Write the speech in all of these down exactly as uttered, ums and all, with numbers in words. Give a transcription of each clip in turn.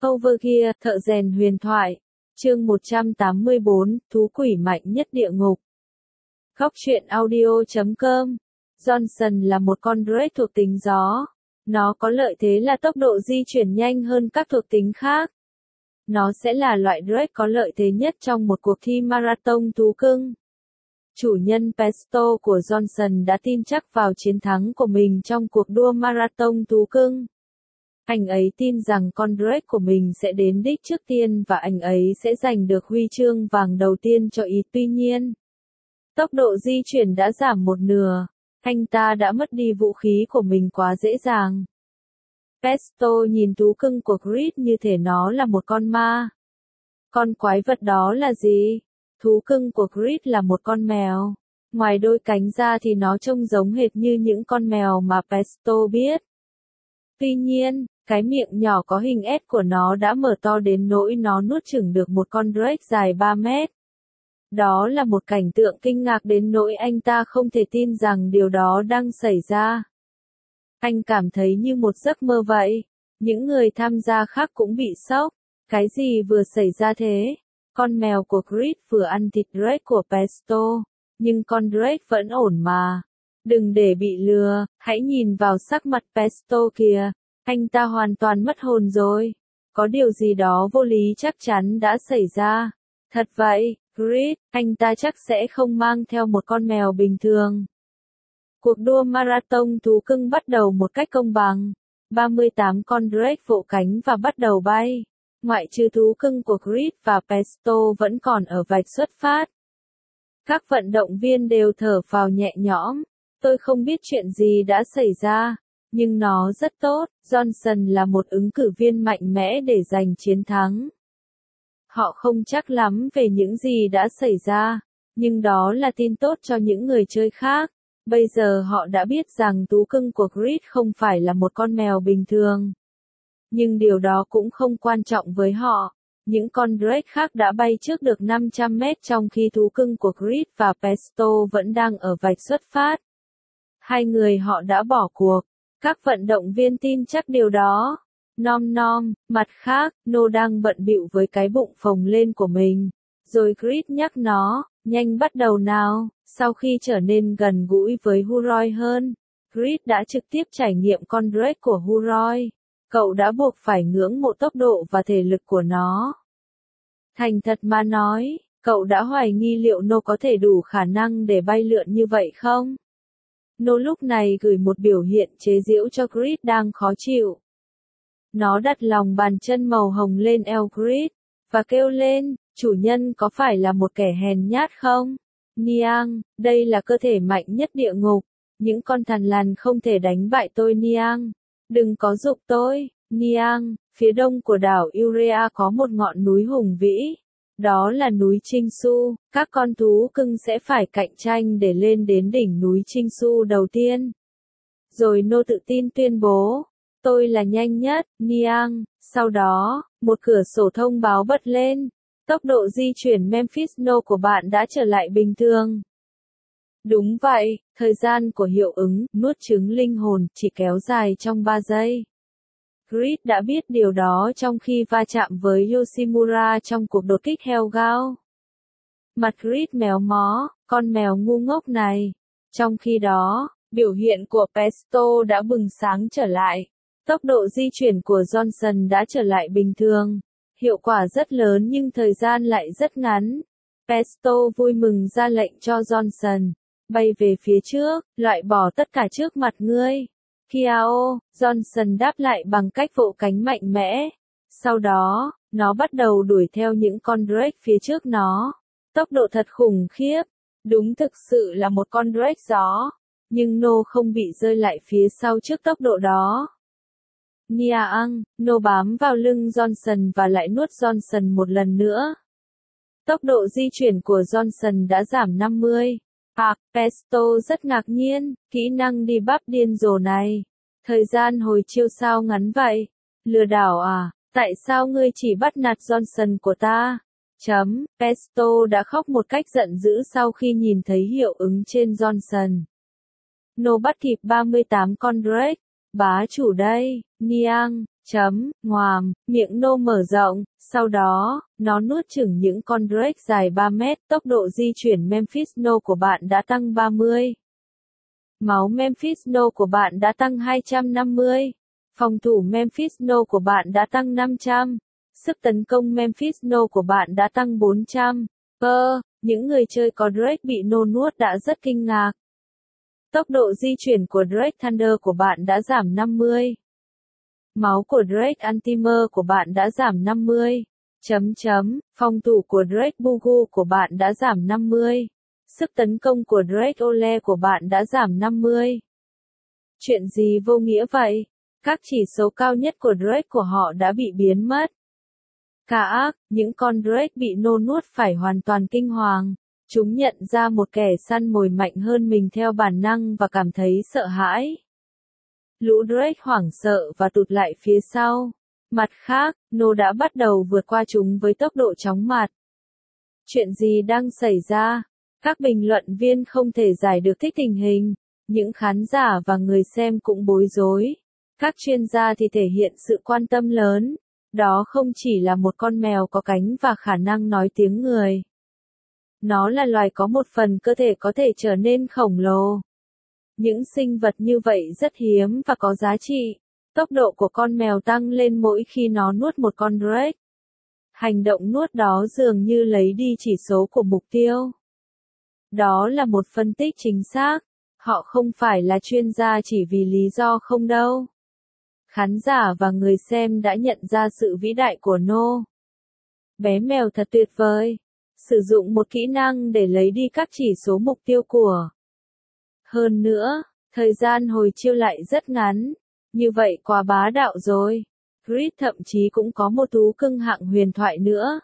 Overgear, thợ rèn huyền thoại. Chương một trăm tám mươi bốn, thú quỷ mạnh nhất địa ngục. Góc truyện audio chấm com. Johnson là một con Drake thuộc tính gió. Nó có lợi thế là tốc độ di chuyển nhanh hơn các thuộc tính khác. Nó sẽ là loại Drake có lợi thế nhất trong một cuộc thi marathon thú cưng. Chủ nhân Pesto của Johnson đã tin chắc vào chiến thắng của mình trong cuộc đua marathon thú cưng. Anh ấy tin rằng con Drake của mình sẽ đến đích trước tiên và anh ấy sẽ giành được huy chương vàng đầu tiên cho ý. Tuy nhiên, tốc độ di chuyển đã giảm một nửa. Anh ta đã mất đi vũ khí của mình quá dễ dàng. Pesto nhìn thú cưng của Creed như thể nó là một con ma. Con quái vật đó là gì? Thú cưng của Creed là một con mèo. Ngoài đôi cánh ra thì nó trông giống hệt như những con mèo mà Pesto biết. Tuy nhiên, cái miệng nhỏ có hình S của nó đã mở to đến nỗi nó nuốt chửng được một con Drake dài ba mét. Đó là một cảnh tượng kinh ngạc đến nỗi anh ta không thể tin rằng điều đó đang xảy ra. Anh cảm thấy như một giấc mơ vậy. Những người tham gia khác cũng bị sốc. Cái gì vừa xảy ra thế? Con mèo của Creed vừa ăn thịt Drake của Pesto. Nhưng con Drake vẫn ổn mà. Đừng để bị lừa, hãy nhìn vào sắc mặt Pesto kìa. Anh ta hoàn toàn mất hồn rồi. Có điều gì đó vô lý chắc chắn đã xảy ra. Thật vậy, Creed, anh ta chắc sẽ không mang theo một con mèo bình thường. Cuộc đua marathon thú cưng bắt đầu một cách công bằng. ba mươi tám con Drake vỗ cánh và bắt đầu bay. Ngoại trừ thú cưng của Creed và Pesto vẫn còn ở vạch xuất phát. Các vận động viên đều thở phào nhẹ nhõm. Tôi không biết chuyện gì đã xảy ra. Nhưng nó rất tốt, Johnson là một ứng cử viên mạnh mẽ để giành chiến thắng. Họ không chắc lắm về những gì đã xảy ra, nhưng đó là tin tốt cho những người chơi khác. Bây giờ họ đã biết rằng thú cưng của Creed không phải là một con mèo bình thường. Nhưng điều đó cũng không quan trọng với họ. Những con Drake khác đã bay trước được năm trăm mét trong khi thú cưng của Creed và Pesto vẫn đang ở vạch xuất phát. Hai người họ đã bỏ cuộc. Các vận động viên tin chắc điều đó. Nom nom, mặt khác, No đang bận bịu với cái bụng phồng lên của mình. Rồi Creed nhắc nó, nhanh bắt đầu nào. Sau khi trở nên gần gũi với Huroi hơn, Creed đã trực tiếp trải nghiệm con Drake của Huroi. Cậu đã buộc phải ngưỡng mộ tốc độ và thể lực của nó. Thành thật mà nói, cậu đã hoài nghi liệu No có thể đủ khả năng để bay lượn như vậy không? No lúc này gửi một biểu hiện chế giễu cho Creed đang khó chịu. Nó đặt lòng bàn chân màu hồng lên eo Creed, và kêu lên, chủ nhân có phải là một kẻ hèn nhát không? Niang, đây là cơ thể mạnh nhất địa ngục. Những con thằn lằn không thể đánh bại tôi Niang. Đừng có giục tôi, Niang. Phía đông của đảo Urea có một ngọn núi hùng vĩ. Đó là núi Trinh Su. Các con thú cưng sẽ phải cạnh tranh để lên đến đỉnh núi Trinh Su đầu tiên. Rồi No tự tin tuyên bố, tôi là nhanh nhất, Niang. Sau đó, một cửa sổ thông báo bật lên. Tốc độ di chuyển Memphis No của bạn đã trở lại bình thường. Đúng vậy, thời gian của hiệu ứng, nuốt trứng linh hồn, chỉ kéo dài trong ba giây. Creed đã biết điều đó trong khi va chạm với Yoshimura trong cuộc đột kích heo gao. Mặt Creed méo mó, con mèo ngu ngốc này. Trong khi đó, biểu hiện của Pesto đã bừng sáng trở lại. Tốc độ di chuyển của Johnson đã trở lại bình thường. Hiệu quả rất lớn nhưng thời gian lại rất ngắn. Pesto vui mừng ra lệnh cho Johnson. Bay về phía trước, loại bỏ tất cả trước mặt ngươi. Kiao, Johnson đáp lại bằng cách vỗ cánh mạnh mẽ. Sau đó, nó bắt đầu đuổi theo những con Drake phía trước nó. Tốc độ thật khủng khiếp. Đúng thực sự là một con Drake gió. Nhưng No không bị rơi lại phía sau trước tốc độ đó. Niang, No bám vào lưng Johnson và lại nuốt Johnson một lần nữa. Tốc độ di chuyển của Johnson đã giảm năm mươi. Park, Pesto rất ngạc nhiên, kỹ năng đi bắp điên rồ này. Thời gian hồi chiêu sao ngắn vậy? Lừa đảo à? Tại sao ngươi chỉ bắt nạt Johnson của ta? Chấm, Pesto đã khóc một cách giận dữ sau khi nhìn thấy hiệu ứng trên Johnson. No bắt kịp ba mươi tám con Drake. Bá chủ đây, Niang, Chấm, ngoàm, miệng nô mở rộng, sau đó, nó nuốt chửng những con Drake dài ba mét, tốc độ di chuyển Memphis No của bạn đã tăng ba mươi. Máu Memphis No của bạn đã tăng hai trăm năm mươi. Phòng thủ Memphis No của bạn đã tăng năm trăm. Sức tấn công Memphis No của bạn đã tăng bốn trăm. Ơ, những người chơi có Drake bị No nuốt đã rất kinh ngạc. Tốc độ di chuyển của Drake Thunder của bạn đã giảm năm mươi. Máu của Drake Ultimer của bạn đã giảm năm mươi. Chấm chấm, phòng thủ của Drake Bugu của bạn đã giảm năm mươi. Sức tấn công của Drake Ole của bạn đã giảm năm mươi. Chuyện gì vô nghĩa vậy? Các chỉ số cao nhất của Drake của họ đã bị biến mất. Cả ác, những con Drake bị No nuốt phải hoàn toàn kinh hoàng. Chúng nhận ra một kẻ săn mồi mạnh hơn mình theo bản năng và cảm thấy sợ hãi. Lũ Drake hoảng sợ và tụt lại phía sau. Mặt khác, No đã bắt đầu vượt qua chúng với tốc độ chóng mặt. Chuyện gì đang xảy ra? Các bình luận viên không thể giải được thích tình hình. Những khán giả và người xem cũng bối rối. Các chuyên gia thì thể hiện sự quan tâm lớn. Đó không chỉ là một con mèo có cánh và khả năng nói tiếng người. Nó là loài có một phần cơ thể có thể trở nên khổng lồ. Những sinh vật như vậy rất hiếm và có giá trị. Tốc độ của con mèo tăng lên mỗi khi nó nuốt một con Drake. Hành động nuốt đó dường như lấy đi chỉ số của mục tiêu. Đó là một phân tích chính xác. Họ không phải là chuyên gia chỉ vì lý do không đâu. Khán giả và người xem đã nhận ra sự vĩ đại của No. Bé mèo thật tuyệt vời. Sử dụng một kỹ năng để lấy đi các chỉ số mục tiêu của. Hơn nữa, thời gian hồi chiêu lại rất ngắn. Như vậy quá bá đạo rồi. Grid thậm chí cũng có một thú cưng hạng huyền thoại nữa.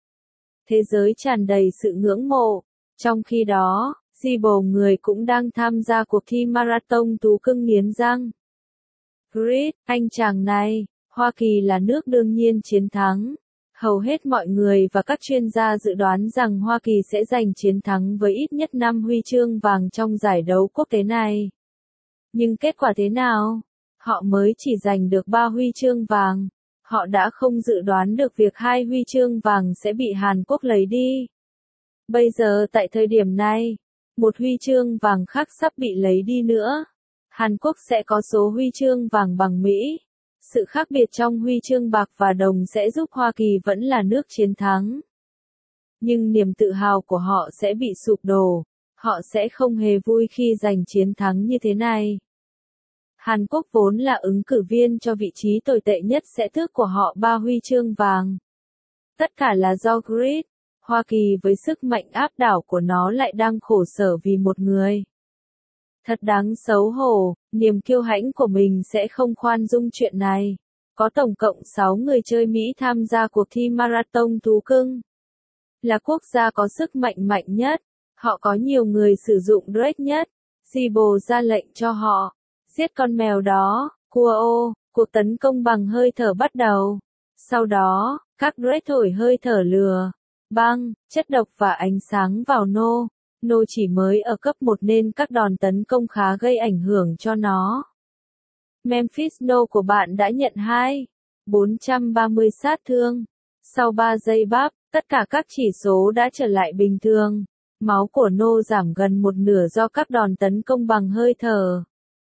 Thế giới tràn đầy sự ngưỡng mộ. Trong khi đó, Zibo người cũng đang tham gia cuộc thi marathon thú cưng nghiến răng. Grid, anh chàng này, Hoa Kỳ là nước đương nhiên chiến thắng. Hầu hết mọi người và các chuyên gia dự đoán rằng Hoa Kỳ sẽ giành chiến thắng với ít nhất năm huy chương vàng trong giải đấu quốc tế này. Nhưng kết quả thế nào? Họ mới chỉ giành được ba huy chương vàng. Họ đã không dự đoán được việc hai huy chương vàng sẽ bị Hàn Quốc lấy đi. Bây giờ tại thời điểm này, một huy chương vàng khác sắp bị lấy đi nữa. Hàn Quốc sẽ có số huy chương vàng bằng Mỹ. Sự khác biệt trong huy chương bạc và đồng sẽ giúp Hoa Kỳ vẫn là nước chiến thắng. Nhưng niềm tự hào của họ sẽ bị sụp đổ. Họ sẽ không hề vui khi giành chiến thắng như thế này. Hàn Quốc vốn là ứng cử viên cho vị trí tồi tệ nhất sẽ tước của họ ba huy chương vàng. Tất cả là do Grid. Hoa Kỳ với sức mạnh áp đảo của nó lại đang khổ sở vì một người. Thật đáng xấu hổ, niềm kiêu hãnh của mình sẽ không khoan dung chuyện này. Có tổng cộng sáu người chơi Mỹ tham gia cuộc thi marathon thú cưng. Là quốc gia có sức mạnh mạnh nhất. Họ có nhiều người sử dụng Drake nhất. Zibo ra lệnh cho họ. Giết con mèo đó, cua ô, cuộc tấn công bằng hơi thở bắt đầu. Sau đó, các Drake thổi hơi thở lửa, băng, chất độc và ánh sáng vào No. No chỉ mới ở cấp một nên các đòn tấn công khá gây ảnh hưởng cho nó. Memphis No của bạn đã nhận hai nghìn bốn trăm ba mươi sát thương. Sau ba giây bắp, tất cả các chỉ số đã trở lại bình thường. Máu của No giảm gần một nửa do các đòn tấn công bằng hơi thở.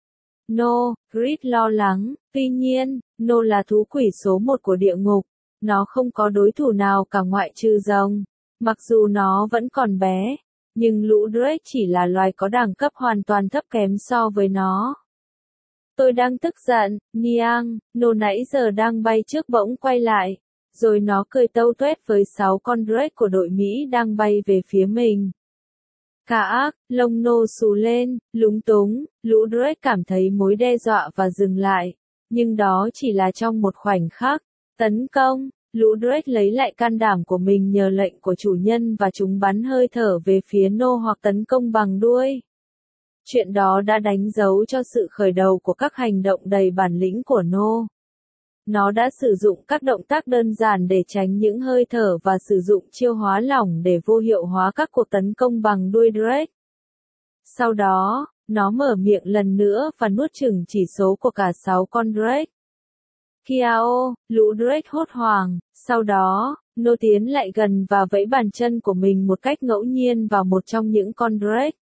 No, Grid lo lắng, tuy nhiên, No là thú quỷ số một của địa ngục. Nó không có đối thủ nào cả ngoại trừ rồng. Mặc dù nó vẫn còn bé, nhưng lũ Drake chỉ là loài có đẳng cấp hoàn toàn thấp kém so với nó. Tôi đang tức giận, Niang, No nãy giờ đang bay trước bỗng quay lại. Rồi nó cười tâu tuét với sáu con Drake của đội Mỹ đang bay về phía mình. Cả ác, lông No xù lên, lúng túng, lũ Drake cảm thấy mối đe dọa và dừng lại. Nhưng đó chỉ là trong một khoảnh khắc. Tấn công, lũ Drake lấy lại can đảm của mình nhờ lệnh của chủ nhân và chúng bắn hơi thở về phía No hoặc tấn công bằng đuôi. Chuyện đó đã đánh dấu cho sự khởi đầu của các hành động đầy bản lĩnh của No. Nó đã sử dụng các động tác đơn giản để tránh những hơi thở và sử dụng chiêu hóa lỏng để vô hiệu hóa các cuộc tấn công bằng đuôi Drake. Sau đó, nó mở miệng lần nữa và nuốt chửng chỉ số của cả sáu con Drake. Kiao, lũ Drake hốt hoảng, sau đó, Nô tiến lại gần và vẫy bàn chân của mình một cách ngẫu nhiên vào một trong những con Drake.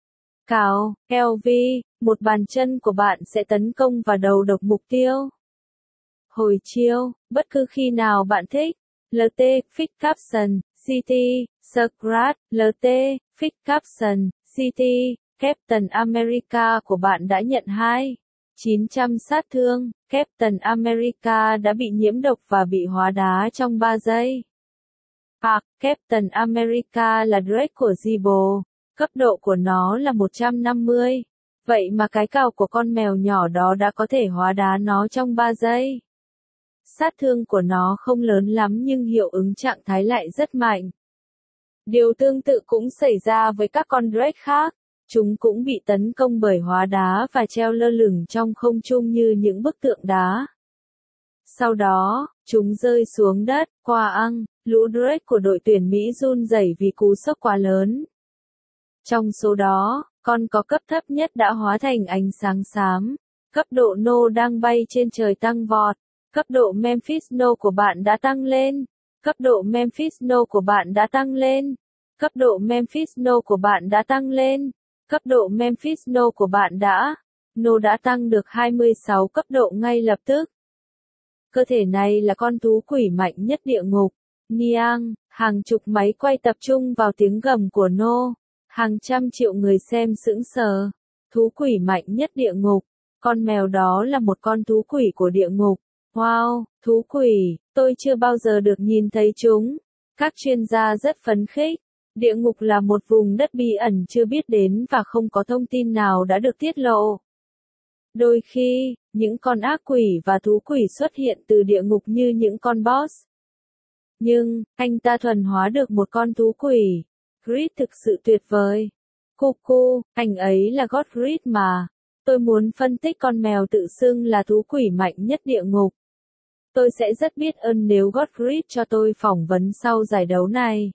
Cào, lờ vê, một bàn chân của bạn sẽ tấn công vào đầu độc mục tiêu. Hồi chiêu, bất cứ khi nào bạn thích. lờ tê, Fix Caption, City, Scratch, lờ tê, Fix Caption, City, Captain America của bạn đã nhận hai nghìn chín trăm sát thương. Captain America đã bị nhiễm độc và bị hóa đá trong ba giây. Hoặc, Captain America là Drake của Zibo. Cấp độ của nó là một trăm năm mươi. Vậy mà cái cào của con mèo nhỏ đó đã có thể hóa đá nó trong ba giây. Sát thương của nó không lớn lắm nhưng hiệu ứng trạng thái lại rất mạnh. Điều tương tự cũng xảy ra với các con Drake khác. Chúng cũng bị tấn công bởi hóa đá và treo lơ lửng trong không trung như những bức tượng đá. Sau đó, chúng rơi xuống đất, qua ăng, lũ Drake của đội tuyển Mỹ run rẩy vì cú sốc quá lớn. Trong số đó, con có cấp thấp nhất đã hóa thành ánh sáng xám. Cấp độ No đang bay trên trời tăng vọt. Cấp độ Memphis No của bạn đã tăng lên. Cấp độ Memphis No của bạn đã tăng lên. Cấp độ Memphis No của bạn đã tăng lên. Cấp độ Memphis No của bạn đã. No đã tăng được hai mươi sáu cấp độ ngay lập tức. Cơ thể này là con thú quỷ mạnh nhất địa ngục. Niang, hàng chục máy quay tập trung vào tiếng gầm của No. Hàng trăm triệu người xem sững sờ. Thú quỷ mạnh nhất địa ngục. Con mèo đó là một con thú quỷ của địa ngục. Wow, thú quỷ, tôi chưa bao giờ được nhìn thấy chúng. Các chuyên gia rất phấn khích. Địa ngục là một vùng đất bí ẩn chưa biết đến và không có thông tin nào đã được tiết lộ. Đôi khi, những con ác quỷ và thú quỷ xuất hiện từ địa ngục như những con boss. Nhưng, anh ta thuần hóa được một con thú quỷ. Grid thực sự tuyệt vời. Cuckoo, anh ấy là Godfrey mà. Tôi muốn phân tích con mèo tự xưng là thú quỷ mạnh nhất địa ngục. Tôi sẽ rất biết ơn nếu Godfrey cho tôi phỏng vấn sau giải đấu này.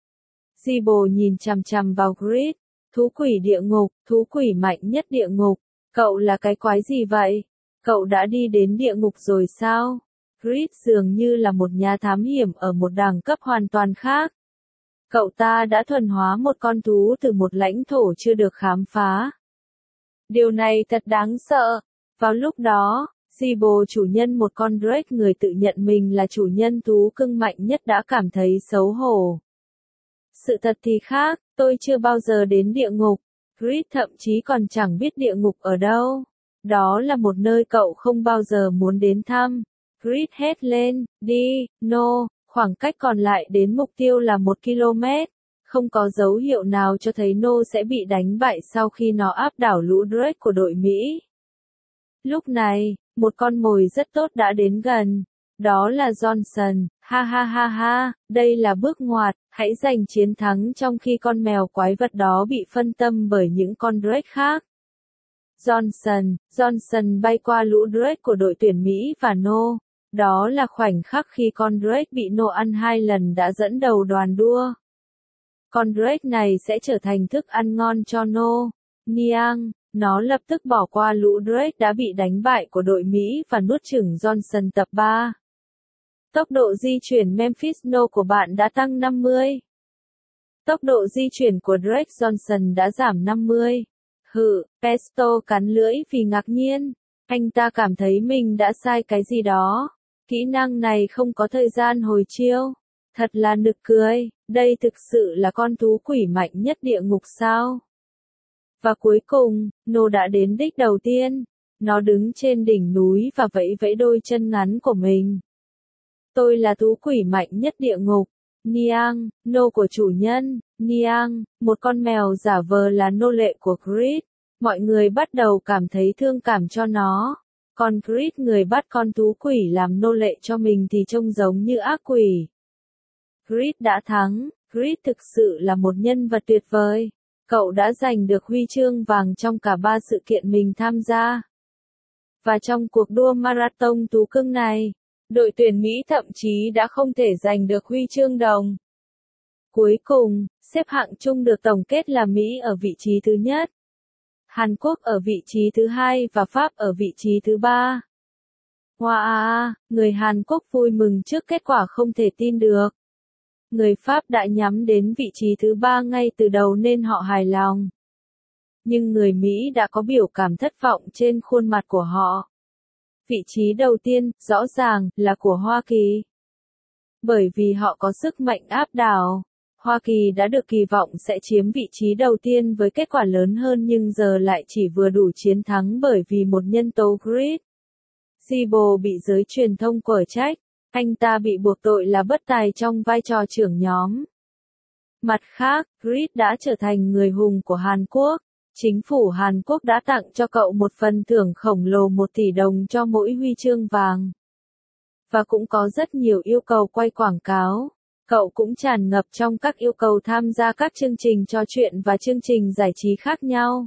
Zibo nhìn chằm chằm vào Grid. Thú quỷ địa ngục, thú quỷ mạnh nhất địa ngục. Cậu là cái quái gì vậy? Cậu đã đi đến địa ngục rồi sao? Grid dường như là một nhà thám hiểm ở một đẳng cấp hoàn toàn khác. Cậu ta đã thuần hóa một con thú từ một lãnh thổ chưa được khám phá. Điều này thật đáng sợ. Vào lúc đó, Zibo, chủ nhân một con Drake người tự nhận mình là chủ nhân thú cưng mạnh nhất đã cảm thấy xấu hổ. Sự thật thì khác, tôi chưa bao giờ đến địa ngục. Grid thậm chí còn chẳng biết địa ngục ở đâu. Đó là một nơi cậu không bao giờ muốn đến thăm. Grid hét lên, đi, No, khoảng cách còn lại đến mục tiêu là một ki lô mét. Không có dấu hiệu nào cho thấy No sẽ bị đánh bại sau khi nó áp đảo lũ Drake của đội Mỹ. Lúc này, một con mồi rất tốt đã đến gần. Đó là Johnson, ha ha ha ha, đây là bước ngoặt, hãy giành chiến thắng trong khi con mèo quái vật đó bị phân tâm bởi những con Drake khác. Johnson, Johnson bay qua lũ Drake của đội tuyển Mỹ và No. Đó là khoảnh khắc khi con Drake bị No ăn hai lần đã dẫn đầu đoàn đua. Con Drake này sẽ trở thành thức ăn ngon cho No. Niang, nó lập tức bỏ qua lũ Drake đã bị đánh bại của đội Mỹ và nuốt chửng Johnson tập ba. Tốc độ di chuyển Memphis No của bạn đã tăng năm mươi. Tốc độ di chuyển của Drake Johnson đã giảm năm mươi. Hự, Pesto cắn lưỡi vì ngạc nhiên. Anh ta cảm thấy mình đã sai cái gì đó. Kỹ năng này không có thời gian hồi chiêu. Thật là nực cười, đây thực sự là con thú quỷ mạnh nhất địa ngục sao? Và cuối cùng, No đã đến đích đầu tiên. Nó đứng trên đỉnh núi và vẫy vẫy đôi chân ngắn của mình. Tôi là thú quỷ mạnh nhất địa ngục. Niang, No của chủ nhân. Niang, một con mèo giả vờ là nô lệ của Grid. Mọi người bắt đầu cảm thấy thương cảm cho nó. Còn Grid, người bắt con thú quỷ làm nô lệ cho mình thì trông giống như ác quỷ. Grid đã thắng. Grid thực sự là một nhân vật tuyệt vời. Cậu đã giành được huy chương vàng trong cả ba sự kiện mình tham gia. Và trong cuộc đua marathon thú cưng này, đội tuyển Mỹ thậm chí đã không thể giành được huy chương đồng. Cuối cùng, xếp hạng chung được tổng kết là Mỹ ở vị trí thứ nhất, Hàn Quốc ở vị trí thứ hai và Pháp ở vị trí thứ ba. Wow, người Hàn Quốc vui mừng trước kết quả không thể tin được. Người Pháp đã nhắm đến vị trí thứ ba ngay từ đầu nên họ hài lòng. Nhưng người Mỹ đã có biểu cảm thất vọng trên khuôn mặt của họ. Vị trí đầu tiên, rõ ràng, là của Hoa Kỳ. Bởi vì họ có sức mạnh áp đảo. Hoa Kỳ đã được kỳ vọng sẽ chiếm vị trí đầu tiên với kết quả lớn hơn nhưng giờ lại chỉ vừa đủ chiến thắng bởi vì một nhân tố grid. Zibo bị giới truyền thông quở trách. Anh ta bị buộc tội là bất tài trong vai trò trưởng nhóm. Mặt khác, Grid đã trở thành người hùng của Hàn Quốc. Chính phủ Hàn Quốc đã tặng cho cậu một phần thưởng khổng lồ một tỷ đồng cho mỗi huy chương vàng. Và cũng có rất nhiều yêu cầu quay quảng cáo. Cậu cũng tràn ngập trong các yêu cầu tham gia các chương trình trò chuyện và chương trình giải trí khác nhau.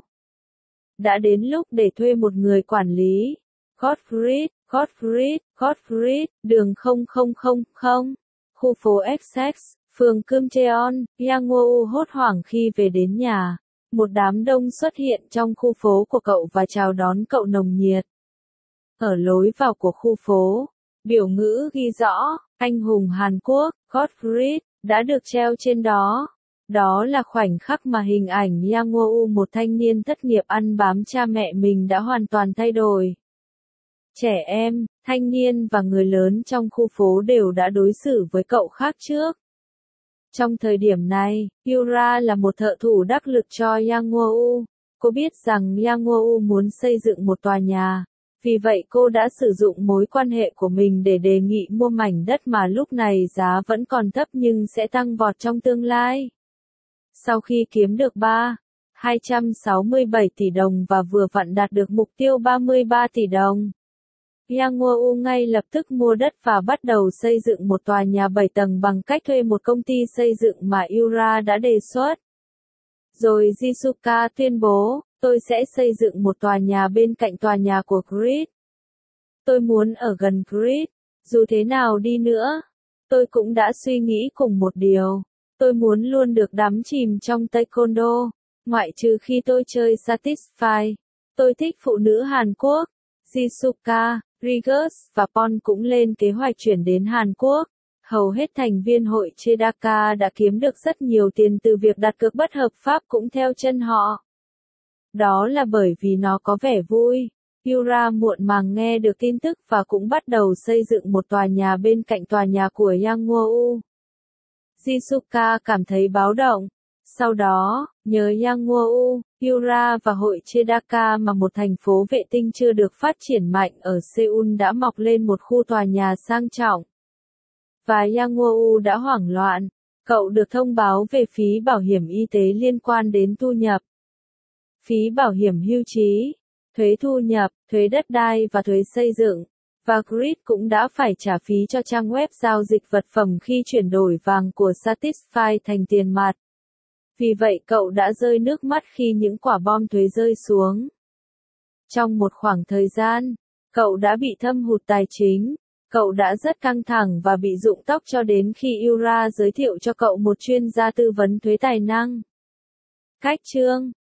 Đã đến lúc để thuê một người quản lý. Gottfried, Gottfried, Gottfried, đường không không không không, khu phố ích ích, phường Kumcheon, Yangwoo hốt hoảng khi về đến nhà. Một đám đông xuất hiện trong khu phố của cậu và chào đón cậu nồng nhiệt. Ở lối vào của khu phố, biểu ngữ ghi rõ, anh hùng Hàn Quốc, Gottfried, đã được treo trên đó. Đó là khoảnh khắc mà hình ảnh Yangwoo, một thanh niên thất nghiệp ăn bám cha mẹ mình, đã hoàn toàn thay đổi. Trẻ em, thanh niên và người lớn trong khu phố đều đã đối xử với cậu khác trước. Trong thời điểm này, Yura là một thợ thủ đắc lực cho Yangwoo. Cô biết rằng Yangwoo muốn xây dựng một tòa nhà. Vì vậy cô đã sử dụng mối quan hệ của mình để đề nghị mua mảnh đất mà lúc này giá vẫn còn thấp nhưng sẽ tăng vọt trong tương lai. Sau khi kiếm được ba nghìn hai trăm sáu mươi bảy tỷ đồng và vừa vặn đạt được mục tiêu ba mươi ba tỷ đồng, Yangwoo ngay lập tức mua đất và bắt đầu xây dựng một tòa nhà bảy tầng bằng cách thuê một công ty xây dựng mà Yura đã đề xuất. Rồi Jisuka tuyên bố, tôi sẽ xây dựng một tòa nhà bên cạnh tòa nhà của Grid. Tôi muốn ở gần Grid. Dù thế nào đi nữa, tôi cũng đã suy nghĩ cùng một điều. Tôi muốn luôn được đắm chìm trong taekwondo, ngoại trừ khi tôi chơi Satisfy. Tôi thích phụ nữ Hàn Quốc. Jisuka, Rigus và Pon cũng lên kế hoạch chuyển đến Hàn Quốc. Hầu hết thành viên hội Chedaka đã kiếm được rất nhiều tiền từ việc đặt cược bất hợp pháp cũng theo chân họ. Đó là bởi vì nó có vẻ vui. Yura muộn màng nghe được tin tức và cũng bắt đầu xây dựng một tòa nhà bên cạnh tòa nhà của Yangwoo. Jisuka cảm thấy báo động. Sau đó, nhờ Yangwoo, Yura và hội Chedaka mà một thành phố vệ tinh chưa được phát triển mạnh ở Seoul đã mọc lên một khu tòa nhà sang trọng. Và Yangwoo đã hoảng loạn. Cậu được thông báo về phí bảo hiểm y tế liên quan đến thu nhập, phí bảo hiểm hưu trí, thuế thu nhập, thuế đất đai và thuế xây dựng. Và Grid cũng đã phải trả phí cho trang web giao dịch vật phẩm khi chuyển đổi vàng của Satisfy thành tiền mặt. Vì vậy cậu đã rơi nước mắt khi những quả bom thuế rơi xuống. Trong một khoảng thời gian, cậu đã bị thâm hụt tài chính. Cậu đã rất căng thẳng và bị rụng tóc cho đến khi Yura giới thiệu cho cậu một chuyên gia tư vấn thuế tài năng. Cách chương